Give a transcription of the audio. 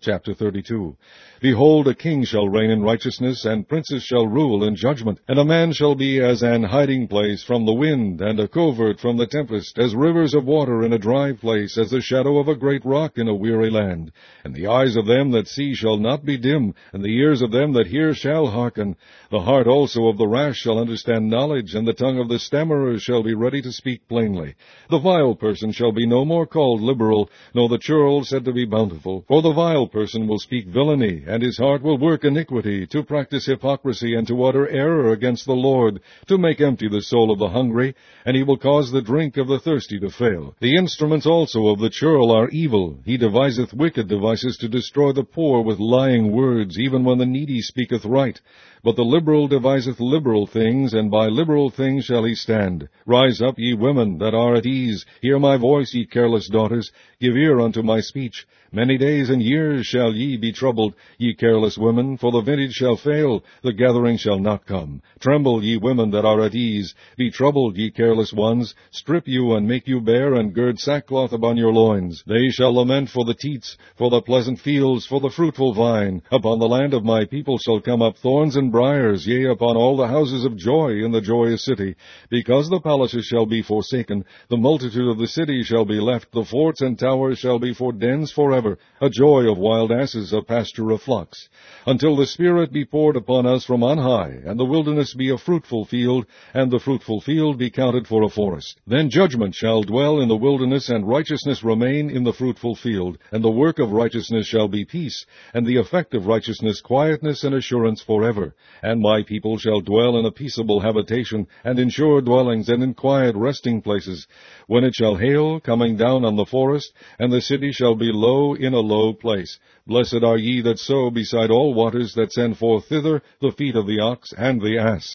Chapter 32. Behold, a king shall reign in righteousness, and princes shall rule in judgment. And a man shall be as an hiding place from the wind, and a covert from the tempest, as rivers of water in a dry place, as the shadow of a great rock in a weary land. And the eyes of them that see shall not be dim, and the ears of them that hear shall hearken. The heart also of the rash shall understand knowledge, and the tongue of the stammerers shall be ready to speak plainly. The vile person shall be no more called liberal, nor the churl said to be bountiful. For the vile person will speak villainy, and his heart will work iniquity, to practice hypocrisy, and to utter error against the Lord, to make empty the soul of the hungry, and he will cause the drink of the thirsty to fail. The instruments also of the churl are evil. He deviseth wicked devices to destroy the poor with lying words, even when the needy speaketh right. But the liberal deviseth liberal things, and by liberal things shall he stand. Rise up, ye women that are at ease. Hear my voice, ye careless daughters. Give ear unto my speech. Many days and years shall ye be troubled, ye careless women, for the vintage shall fail, the gathering shall not come. Tremble, ye women that are at ease. Be troubled, ye careless ones. Strip you, and make you bare, and gird sackcloth upon your loins. They shall lament for the teats, for the pleasant fields, for the fruitful vine. Upon the land of my people shall come up thorns and briars, yea, upon all the houses of joy in the joyous city. Because the palaces shall be forsaken, the multitude of the city shall be left, the forts and towers shall be for dens forever, a joy of wild asses, a pasture of flocks. Until the Spirit be poured upon us from on high, and the wilderness be a fruitful field, and the fruitful field be counted for a forest. Then judgment shall dwell in the wilderness, and righteousness remain in the fruitful field, and the work of righteousness shall be peace, and the effect of righteousness quietness and assurance forever. And my people shall dwell in a peaceable habitation, and in sure dwellings, and in quiet resting places. When it shall hail, coming down on the forest, and the city shall be low in a low place. Blessed are ye that sow beside all waters, that send forth thither the feet of the ox and the ass.